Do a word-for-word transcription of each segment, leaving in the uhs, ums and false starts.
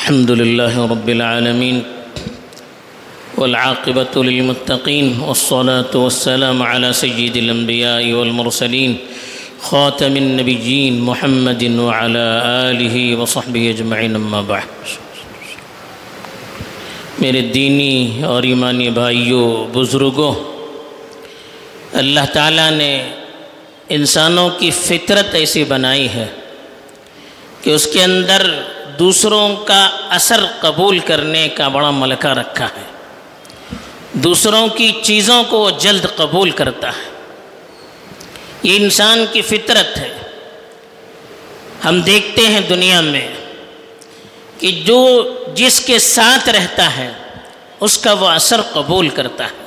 الحمد لله رب العالمين والعاقبة للمتقين والصلاة والسلام على سيد الأنبياء والمرسلين خاتم النبيين محمد وعلى آله وصحبه أجمعين أما بعد. میرے دینی اور ایمانی بھائیوں بزرگوں، اللہ تعالیٰ نے انسانوں کی فطرت ایسی بنائی ہے کہ اس کے اندر دوسروں کا اثر قبول کرنے کا بڑا ملکہ رکھا ہے. دوسروں کی چیزوں کو وہ جلد قبول کرتا ہے. یہ انسان کی فطرت ہے. ہم دیکھتے ہیں دنیا میں کہ جو جس کے ساتھ رہتا ہے اس کا وہ اثر قبول کرتا ہے.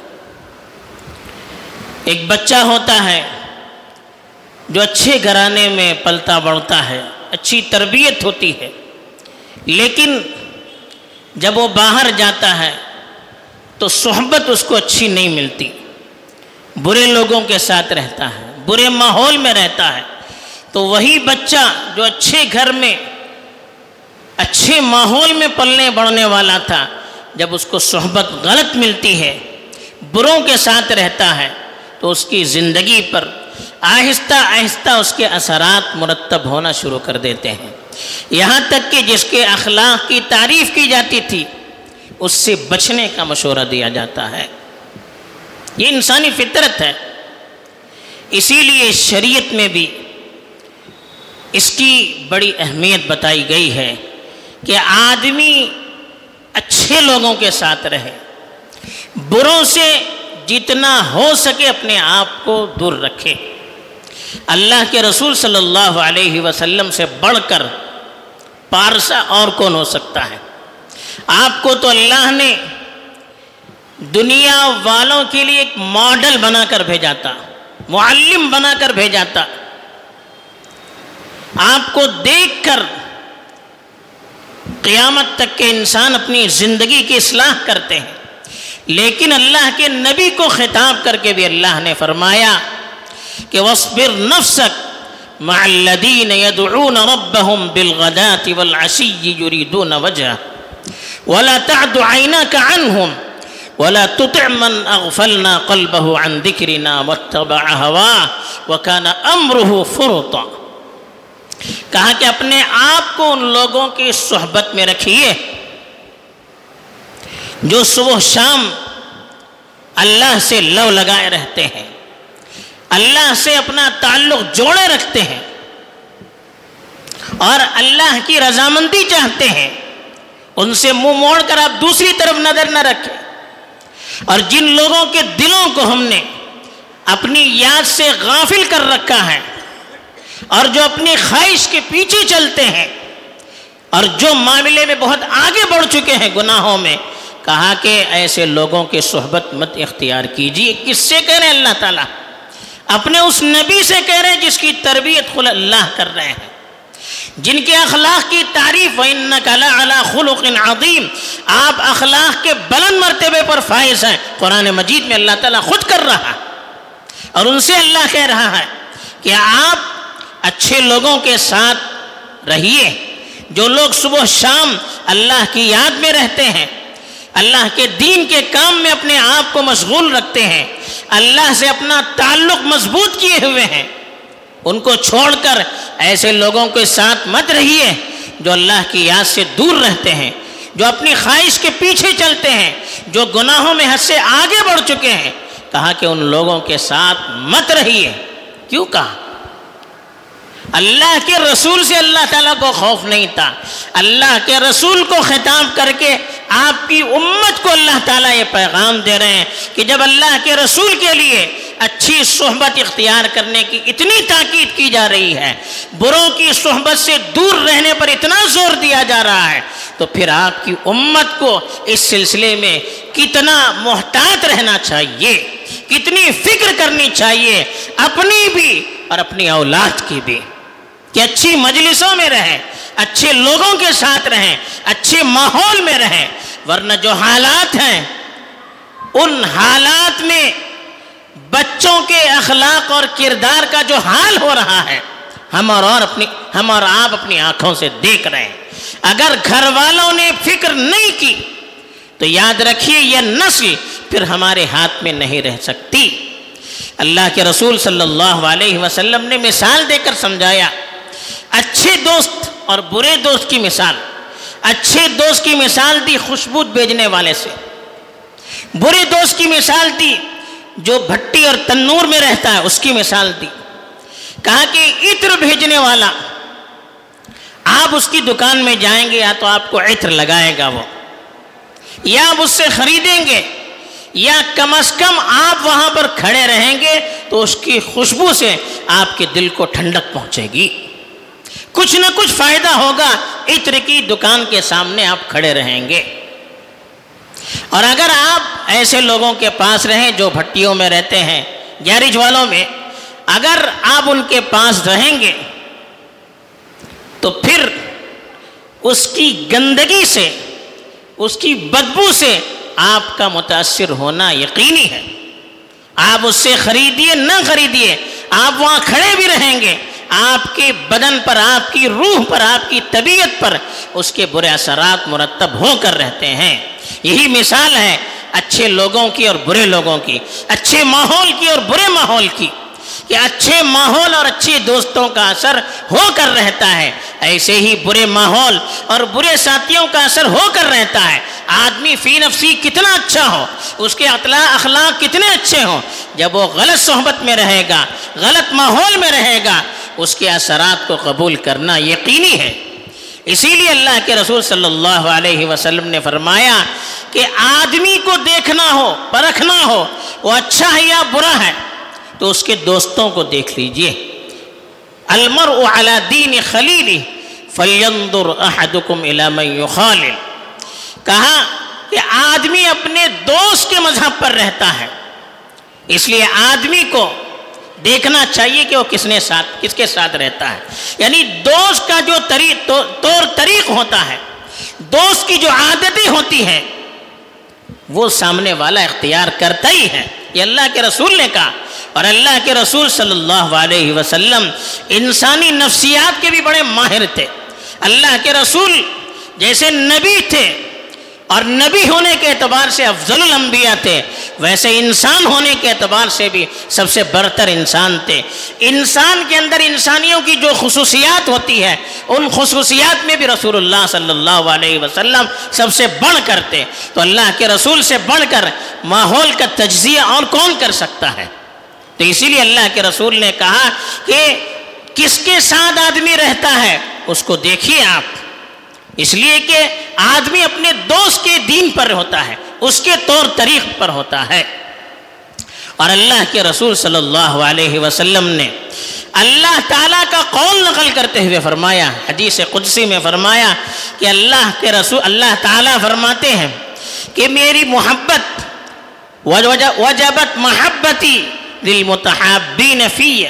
ایک بچہ ہوتا ہے جو اچھے گھرانے میں پلتا بڑھتا ہے، اچھی تربیت ہوتی ہے، لیکن جب وہ باہر جاتا ہے تو صحبت اس کو اچھی نہیں ملتی، برے لوگوں کے ساتھ رہتا ہے، برے ماحول میں رہتا ہے. تو وہی بچہ جو اچھے گھر میں اچھے ماحول میں پلنے بڑھنے والا تھا، جب اس کو صحبت غلط ملتی ہے، بروں کے ساتھ رہتا ہے، تو اس کی زندگی پر آہستہ آہستہ اس کے اثرات مرتب ہونا شروع کر دیتے ہیں. یہاں تک کہ جس کے اخلاق کی تعریف کی جاتی تھی اس سے بچنے کا مشورہ دیا جاتا ہے. یہ انسانی فطرت ہے. اسی لیے شریعت میں بھی اس کی بڑی اہمیت بتائی گئی ہے کہ آدمی اچھے لوگوں کے ساتھ رہے، بروں سے جتنا ہو سکے اپنے آپ کو دور رکھے. اللہ کے رسول صلی اللہ علیہ وسلم سے بڑھ کر پارسا اور کون ہو سکتا ہے؟ آپ کو تو اللہ نے دنیا والوں کے لیے ایک ماڈل بنا کر بھیجا تھا، معلم بنا کر بھیجا تھا. آپ کو دیکھ کر قیامت تک کے انسان اپنی زندگی کی اصلاح کرتے ہیں، لیکن اللہ کے نبی کو خطاب کر کے بھی اللہ نے فرمایا کہ وَاصْبِرْ نَفْسَكَ مَعَ الَّذِينَ يَدْعُونَ رَبَّهُمْ بِالْغَدَاةِ وَالْعَشِيِّ يُرِيدُونَ وَجْهَهُ وَلَا تَعْدُ عَيْنَاكَ عَنْهُمْ وَلَا تُطِعْ مَنْ أَغْفَلْنَا قَلْبَهُ عَنْ ذِكْرِنَا وَاتَّبَعَ هَوَاهُ وَكَانَ أَمْرُهُ فُرُطًا. کہا کہ اپنے آپ کو ان لوگوں کی صحبت میں رکھیے جو صبح شام اللہ سے لو لگائے رہتے ہیں، اللہ سے اپنا تعلق جوڑے رکھتے ہیں اور اللہ کی رضامندی چاہتے ہیں. ان سے منہ موڑ کر آپ دوسری طرف نظر نہ رکھیں. اور جن لوگوں کے دلوں کو ہم نے اپنی یاد سے غافل کر رکھا ہے اور جو اپنی خواہش کے پیچھے چلتے ہیں اور جو معاملے میں بہت آگے بڑھ چکے ہیں گناہوں میں، کہا کہ ایسے لوگوں کی صحبت مت اختیار کیجیے. کس سے کہہ رہے ہیں؟ اللہ تعالیٰ اپنے اس نبی سے کہہ رہے ہیں جس کی تربیت خود اللہ کر رہے ہیں، جن کے اخلاق کی تعریف وَإِنَّكَ لَعَلَىٰ خُلُقٍ عَظِيمٍ، آپ اخلاق کے بلند مرتبے پر فائز ہیں. قرآن مجید میں اللہ تعالیٰ خود کر رہا ہے اور ان سے اللہ کہہ رہا ہے کہ آپ اچھے لوگوں کے ساتھ رہیے، جو لوگ صبح شام اللہ کی یاد میں رہتے ہیں، اللہ کے دین کے کام میں اپنے آپ کو مشغول رکھتے ہیں، اللہ سے اپنا تعلق مضبوط کیے ہوئے ہیں. ان کو چھوڑ کر ایسے لوگوں کے ساتھ مت رہیے جو اللہ کی یاد سے دور رہتے ہیں، جو اپنی خواہش کے پیچھے چلتے ہیں، جو گناہوں میں حد سے آگے بڑھ چکے ہیں. کہا کہ ان لوگوں کے ساتھ مت رہیے. کیوں کہا؟ اللہ کے رسول سے اللہ تعالیٰ کو خوف نہیں تھا. اللہ کے رسول کو خطاب کر کے آپ کی امت کو اللہ تعالیٰ یہ پیغام دے رہے ہیں کہ جب اللہ کے رسول کے لیے اچھی صحبت اختیار کرنے کی اتنی تاکید کی جا رہی ہے، بروں کی صحبت سے دور رہنے پر اتنا زور دیا جا رہا ہے، تو پھر آپ کی امت کو اس سلسلے میں کتنا محتاط رہنا چاہیے، کتنی فکر کرنی چاہیے اپنی بھی اور اپنی اولاد کی بھی، کہ اچھی مجلسوں میں رہیں، اچھے لوگوں کے ساتھ رہیں، اچھے ماحول میں رہیں. ورنہ جو حالات ہیں ان حالات میں بچوں کے اخلاق اور کردار کا جو حال ہو رہا ہے ہم اور اور اپنی ہم اور آپ اپنی آنکھوں سے دیکھ رہے ہیں. اگر گھر والوں نے فکر نہیں کی تو یاد رکھیے یہ نسل پھر ہمارے ہاتھ میں نہیں رہ سکتی۔ اللہ کے رسول صلی اللہ علیہ وسلم نے مثال دے کر سمجھایا، اچھے دوست اور برے دوست کی مثال۔ اچھے دوست کی مثال دی خوشبو بھیجنے والے سے، برے دوست کی مثال دی جو بھٹی اور تنور میں رہتا ہے اس کی مثال دی۔ کہا کہ عطر بھیجنے والا، آپ اس کی دکان میں جائیں گے یا تو آپ کو عطر لگائے گا وہ، یا آپ اس سے خریدیں گے، یا کم از کم آپ وہاں پر کھڑے رہیں گے تو اس کی خوشبو سے آپ کے دل کو ٹھنڈک پہنچے گی، کچھ نہ کچھ فائدہ ہوگا۔ عطر کی دکان کے سامنے آپ کھڑے رہیں گے۔ اور اگر آپ ایسے لوگوں کے پاس رہیں جو بھٹیوں میں رہتے ہیں، گیرج والوں میں، اگر آپ ان کے پاس رہیں گے تو پھر اس کی گندگی سے، اس کی بدبو سے آپ کا متاثر ہونا یقینی ہے۔ آپ اس سے خریدیے نہ خریدیے، آپ وہاں کھڑے بھی رہیں گے، آپ کے بدن پر، آپ کی روح پر، آپ کی طبیعت پر اس کے برے اثرات مرتب ہو کر رہتے ہیں۔ یہی مثال ہے اچھے لوگوں کی اور برے لوگوں کی، اچھے ماحول کی اور برے ماحول کی، کہ اچھے ماحول اور اچھے دوستوں کا اثر ہو کر رہتا ہے، ایسے ہی برے ماحول اور برے ساتھیوں کا اثر ہو کر رہتا ہے۔ آدمی فی نفسی کتنا اچھا ہو، اس کے اخلاق کتنے اچھے ہوں، جب وہ غلط صحبت میں رہے گا، غلط ماحول میں رہے گا، اس کے اثرات کو قبول کرنا یقینی ہے۔ اسی لیے اللہ کے رسول صلی اللہ علیہ وسلم نے فرمایا کہ آدمی کو دیکھنا ہو، پرکھنا ہو وہ اچھا ہے یا برا ہے تو اس کے دوستوں کو دیکھ لیجئے۔ المرء علی دین خلیلہ فلینظر احدکم الی من یخالل۔ کہا کہ آدمی اپنے دوست کے مذہب پر رہتا ہے، اس لیے آدمی کو دیکھنا چاہیے کہ وہ کس نے ساتھ کس کے ساتھ رہتا ہے، یعنی دوست کا جو طریق طور طریق ہوتا ہے، دوست کی جو عادتیں ہوتی ہیں وہ سامنے والا اختیار کرتا ہی ہے۔ یہ اللہ کے رسول نے کہا، اور اللہ کے رسول صلی اللہ علیہ وسلم انسانی نفسیات کے بھی بڑے ماہر تھے۔ اللہ کے رسول جیسے نبی تھے اور نبی ہونے کے اعتبار سے افضل الانبیاء تھے، ویسے انسان ہونے کے اعتبار سے بھی سب سے برتر انسان تھے۔ انسان کے اندر انسانیوں کی جو خصوصیات ہوتی ہے، ان خصوصیات میں بھی رسول اللہ صلی اللہ علیہ وسلم سب سے بڑھ کر تھے۔ تو اللہ کے رسول سے بڑھ کر ماحول کا تجزیہ اور کون کر سکتا ہے؟ تو اسی لیے اللہ کے رسول نے کہا کہ کس کے ساتھ آدمی رہتا ہے اس کو دیکھیے آپ، اس لیے کہ آدمی اپنے دوست کے دین پر ہوتا ہے، اس کے طور طریق پر ہوتا ہے۔ اور اللہ کے رسول صلی اللہ علیہ وسلم نے اللہ تعالیٰ کا قول نقل کرتے ہوئے فرمایا، حدیث قدسی میں فرمایا کہ اللہ کے رسول اللہ تعالیٰ فرماتے ہیں کہ میری محبت وجبت محبتی للمتحابین فیہ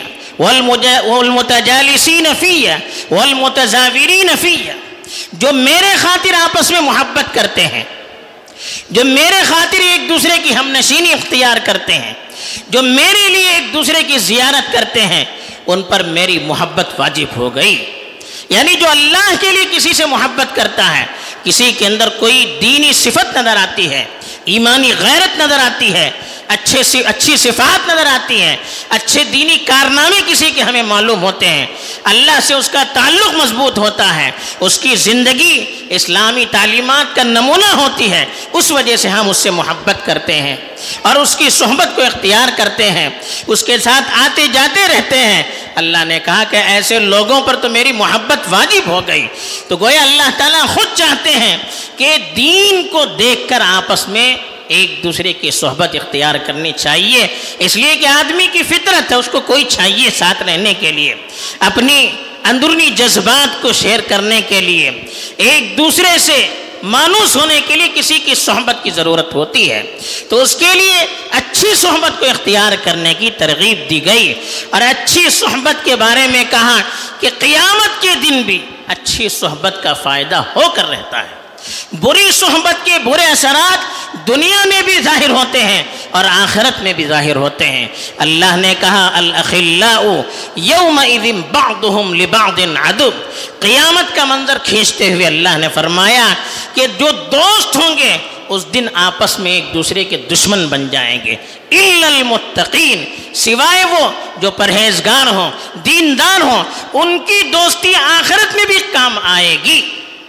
والمتجالسین فیہ والمتزاورین فیہ۔ جو میرے خاطر آپس میں محبت کرتے ہیں، جو میرے خاطر ایک دوسرے کی ہم نشینی اختیار کرتے ہیں، جو میرے لیے ایک دوسرے کی زیارت کرتے ہیں، ان پر میری محبت واجب ہو گئی۔ یعنی جو اللہ کے لیے کسی سے محبت کرتا ہے، کسی کے اندر کوئی دینی صفت نظر آتی ہے، ایمانی غیرت نظر آتی ہے، اچھے سی اچھی صفات نظر آتی ہیں، اچھے دینی کارنامے کسی کے ہمیں معلوم ہوتے ہیں، اللہ سے اس کا تعلق مضبوط ہوتا ہے، اس کی زندگی اسلامی تعلیمات کا نمونہ ہوتی ہے، اس وجہ سے ہم اس سے محبت کرتے ہیں اور اس کی صحبت کو اختیار کرتے ہیں، اس کے ساتھ آتے جاتے رہتے ہیں۔ اللہ نے کہا کہ ایسے لوگوں پر تو میری محبت واجب ہو گئی۔ تو گویا اللہ تعالیٰ خود چاہتے ہیں کہ دین کو دیکھ کر آپس میں ایک دوسرے کی صحبت اختیار کرنی چاہیے، اس لیے کہ آدمی کی فطرت ہے، اس کو کوئی چاہیے ساتھ رہنے کے لیے، اپنی اندرونی جذبات کو شیئر کرنے کے لیے، ایک دوسرے سے مانوس ہونے کے لیے کسی کی صحبت کی ضرورت ہوتی ہے۔ تو اس کے لیے اچھی صحبت کو اختیار کرنے کی ترغیب دی گئی، اور اچھی صحبت کے بارے میں کہا کہ قیامت کے دن بھی اچھی صحبت کا فائدہ ہو کر رہتا ہے۔ بری صحبت کے برے اثرات دنیا میں بھی ظاہر ہوتے ہیں، اور آخرت میں بھی ظاہر ہوتے ہیں۔ اللہ نے کہا الاخلاء یومئذ بعضهم لبعض عدو، قیامت کا منظر کھینچتے ہوئے اللہ نے فرمایا کہ جو دوست ہوں گے اس دن آپس میں ایک دوسرے کے دشمن بن جائیں گے، الا المتقین، سوائے وہ جو پرہیزگار ہوں، دیندار ہوں، ان کی دوستی آخرت میں بھی کام آئے گی۔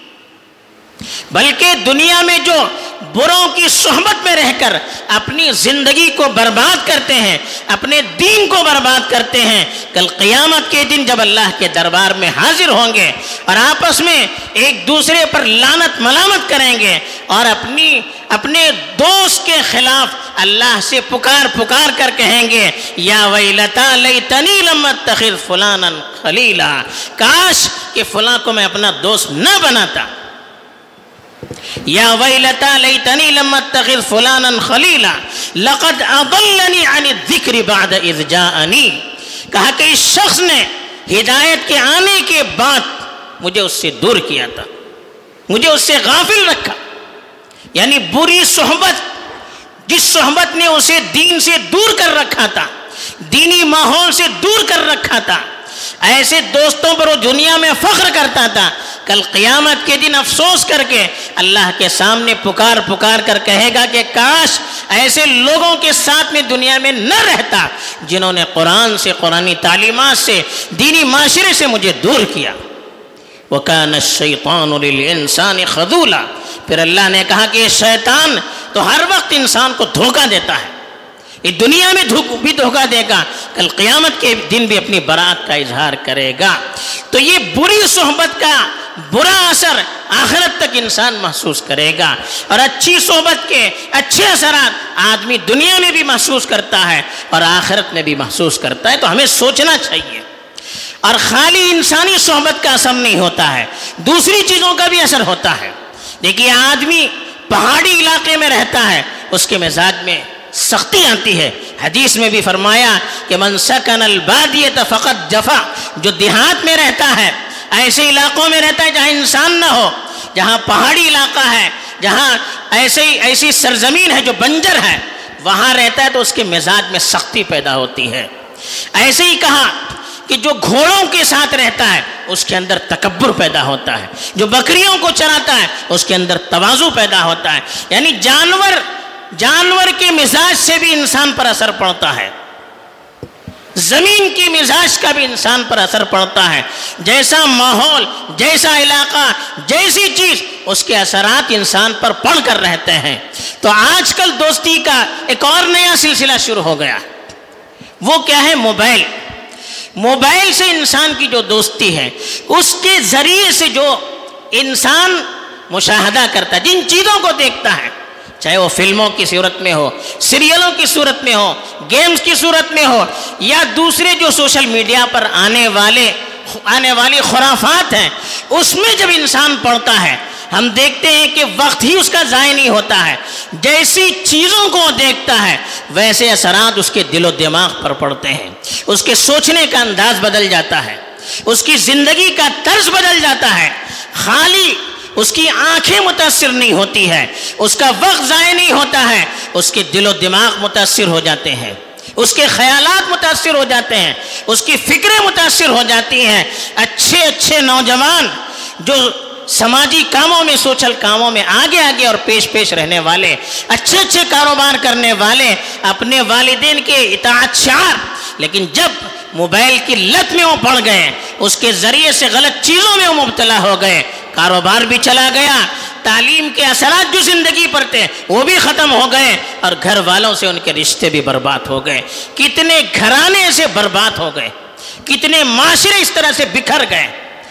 بلکہ دنیا میں جو بروں کی صحبت میں رہ کر اپنی زندگی کو برباد کرتے ہیں، اپنے دین کو برباد کرتے ہیں، کل قیامت کے دن جب اللہ کے دربار میں حاضر ہوں گے اور آپس میں ایک دوسرے پر لعنت ملامت کریں گے اور اپنی اپنے دوست کے خلاف اللہ سے پکار پکار کر کہیں گے یا ویلتا لیتنی لم اتخذ فلانا خلیلا، کاش کہ فلاں کو میں اپنا دوست نہ بناتا، یا ویلتا لیتنی لم اتخذ فلانا خلیلا لقد اضلنی عن الذکر بعد اذ جاءنی، کہا کہ اس شخص نے ہدایت کے آنے کے بعد مجھے اس سے دور کیا تھا، مجھے اس سے غافل رکھا، یعنی بری صحبت، جس صحبت نے اسے دین سے دور کر رکھا تھا، دینی ماحول سے دور کر رکھا تھا، ایسے دوستوں پر وہ دنیا میں فخر کرتا تھا، کل قیامت کے دن افسوس کر کے اللہ کے سامنے پکار پکار کر کہے گا کہ کاش ایسے لوگوں کے ساتھ میں دنیا میں نہ رہتا جنہوں نے قرآن سے، قرآنی تعلیمات سے، دینی معاشرے سے مجھے دور کیا۔ وَكَانَ الشَّيْطَانُ لِلْإِنسَانِ خَذُولًا، پھر اللہ نے کہا کہ شیطان تو ہر وقت انسان کو دھوکہ دیتا ہے، یہ دنیا میں بھی دھوکہ دے گا، کل قیامت کے دن بھی اپنی برات کا اظہار کرے گا۔ تو یہ بری صحبت کا برا اثر آخرت تک انسان محسوس کرے گا، اور اچھی صحبت کے اچھے اثرات آدمی دنیا میں بھی محسوس کرتا ہے اور آخرت میں بھی محسوس کرتا ہے۔ تو ہمیں سوچنا چاہیے، اور خالی انسانی صحبت کا اثر نہیں ہوتا ہے، دوسری چیزوں کا بھی اثر ہوتا ہے۔ دیکھیے آدمی پہاڑی علاقے میں رہتا ہے، اس کے مزاج میں سختی آتی ہے، حدیث میں بھی فرمایا کہ من سکن البادیۃ فقد جفا، جو دیہات میں رہتا ہے، ایسے علاقوں میں رہتا ہے جہاں انسان نہ ہو، جہاں پہاڑی علاقہ ہے، جہاں ایسے ایسی سرزمین ہے جو بنجر ہے، وہاں رہتا ہے تو اس کے مزاج میں سختی پیدا ہوتی ہے۔ ایسے ہی کہا کہ جو گھوڑوں کے ساتھ رہتا ہے اس کے اندر تکبر پیدا ہوتا ہے، جو بکریوں کو چراتا ہے اس کے اندر تواضع پیدا ہوتا ہے، یعنی جانور جانور کے مزاج سے بھی انسان پر اثر پڑتا ہے، زمین کی مزاج کا بھی انسان پر اثر پڑتا ہے، جیسا ماحول، جیسا علاقہ، جیسی چیز، اس کے اثرات انسان پر پڑ کر رہتے ہیں۔ تو آج کل دوستی کا ایک اور نیا سلسلہ شروع ہو گیا، وہ کیا ہے؟ موبائل۔ موبائل سے انسان کی جو دوستی ہے، اس کے ذریعے سے جو انسان مشاہدہ کرتا ہے، جن چیزوں کو دیکھتا ہے، چاہے وہ فلموں کی صورت میں ہو، سیریلوں کی صورت میں ہو، گیمز کی صورت میں ہو، یا دوسرے جو سوشل میڈیا پر آنے والے آنے والی خرافات ہیں، اس میں جب انسان پڑھتا ہے، ہم دیکھتے ہیں کہ وقت ہی اس کا ضائع نہیں ہوتا ہے، جیسی چیزوں کو دیکھتا ہے ویسے اثرات اس کے دل و دماغ پر پڑتے ہیں، اس کے سوچنے کا انداز بدل جاتا ہے، اس کی زندگی کا طرز بدل جاتا ہے، خالی اس کی آنکھیں متاثر نہیں ہوتی ہے، اس کا وقت ضائع نہیں ہوتا ہے، اس کے دل و دماغ متاثر ہو جاتے ہیں، اس کے خیالات متاثر ہو جاتے ہیں، اس کی فکریں متاثر ہو جاتی ہیں۔ اچھے اچھے نوجوان جو سماجی کاموں میں، سوشل کاموں میں آگے آگے اور پیش پیش رہنے والے، اچھے اچھے کاروبار کرنے والے، اپنے والدین کے اطاعت شعار، لیکن جب موبائل کی لت میں وہ پڑ گئے، اس کے ذریعے سے غلط چیزوں میں وہ مبتلا ہو گئے، کاروبار بھی چلا گیا، تعلیم کے اثرات جو زندگی پر تھے وہ بھی ختم ہو گئے، اور گھر والوں سے ان کے رشتے بھی برباد ہو گئے۔ کتنے گھرانے ایسے برباد ہو گئے، کتنے معاشرے اس طرح سے بکھر گئے۔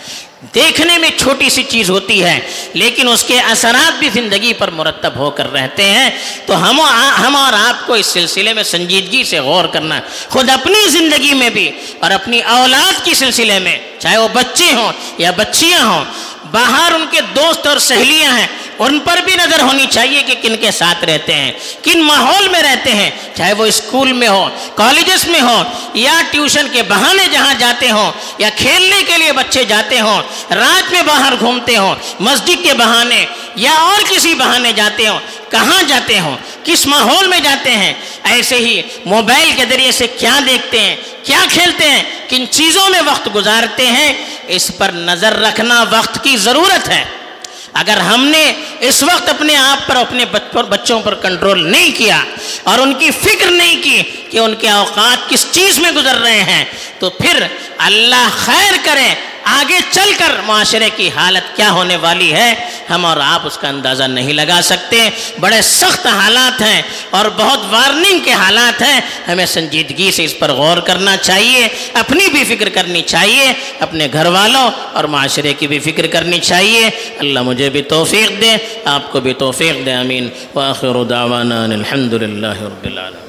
دیکھنے میں چھوٹی سی چیز ہوتی ہے لیکن اس کے اثرات بھی زندگی پر مرتب ہو کر رہتے ہیں۔ تو ہم ہم اور آپ کو اس سلسلے میں سنجیدگی سے غور کرنا، خود اپنی زندگی میں بھی اور اپنی اولاد کی سلسلے میں، چاہے وہ بچے ہوں یا بچیاں ہوں، باہر ان کے دوست اور سہیلیاں ہیں، ان پر بھی نظر ہونی چاہیے کہ کن کے ساتھ رہتے ہیں، کن ماحول میں رہتے ہیں، چاہے وہ اسکول میں ہو، کالجز میں ہو، یا ٹیوشن کے بہانے جہاں جاتے ہوں، یا کھیلنے کے لیے بچے جاتے ہوں، رات میں باہر گھومتے ہوں، مسجد کے بہانے یا اور کسی بہانے جاتے ہوں، کہاں جاتے ہوں، کس ماحول میں جاتے ہیں، ایسے ہی موبائل کے ذریعے سے کیا دیکھتے ہیں، کیا کھیلتے ہیں، کن چیزوں میں وقت گزارتے ہیں، اس پر نظر رکھنا وقت کی ضرورت ہے۔ اگر ہم نے اس وقت اپنے آپ پر، اپنے بچوں پر کنٹرول نہیں کیا اور ان کی فکر نہیں کی کہ ان کے اوقات کس چیز میں گزر رہے ہیں، تو پھر اللہ خیر کرے آگے چل کر معاشرے کی حالت کیا ہونے والی ہے، ہم اور آپ اس کا اندازہ نہیں لگا سکتے۔ بڑے سخت حالات ہیں اور بہت وارننگ کے حالات ہیں، ہمیں سنجیدگی سے اس پر غور کرنا چاہیے، اپنی بھی فکر کرنی چاہیے، اپنے گھر والوں اور معاشرے کی بھی فکر کرنی چاہیے۔ اللہ مجھے بھی توفیق دے، آپ کو بھی توفیق دے، آمین۔ وآخر دعوانا الحمد للہ رب العالمین۔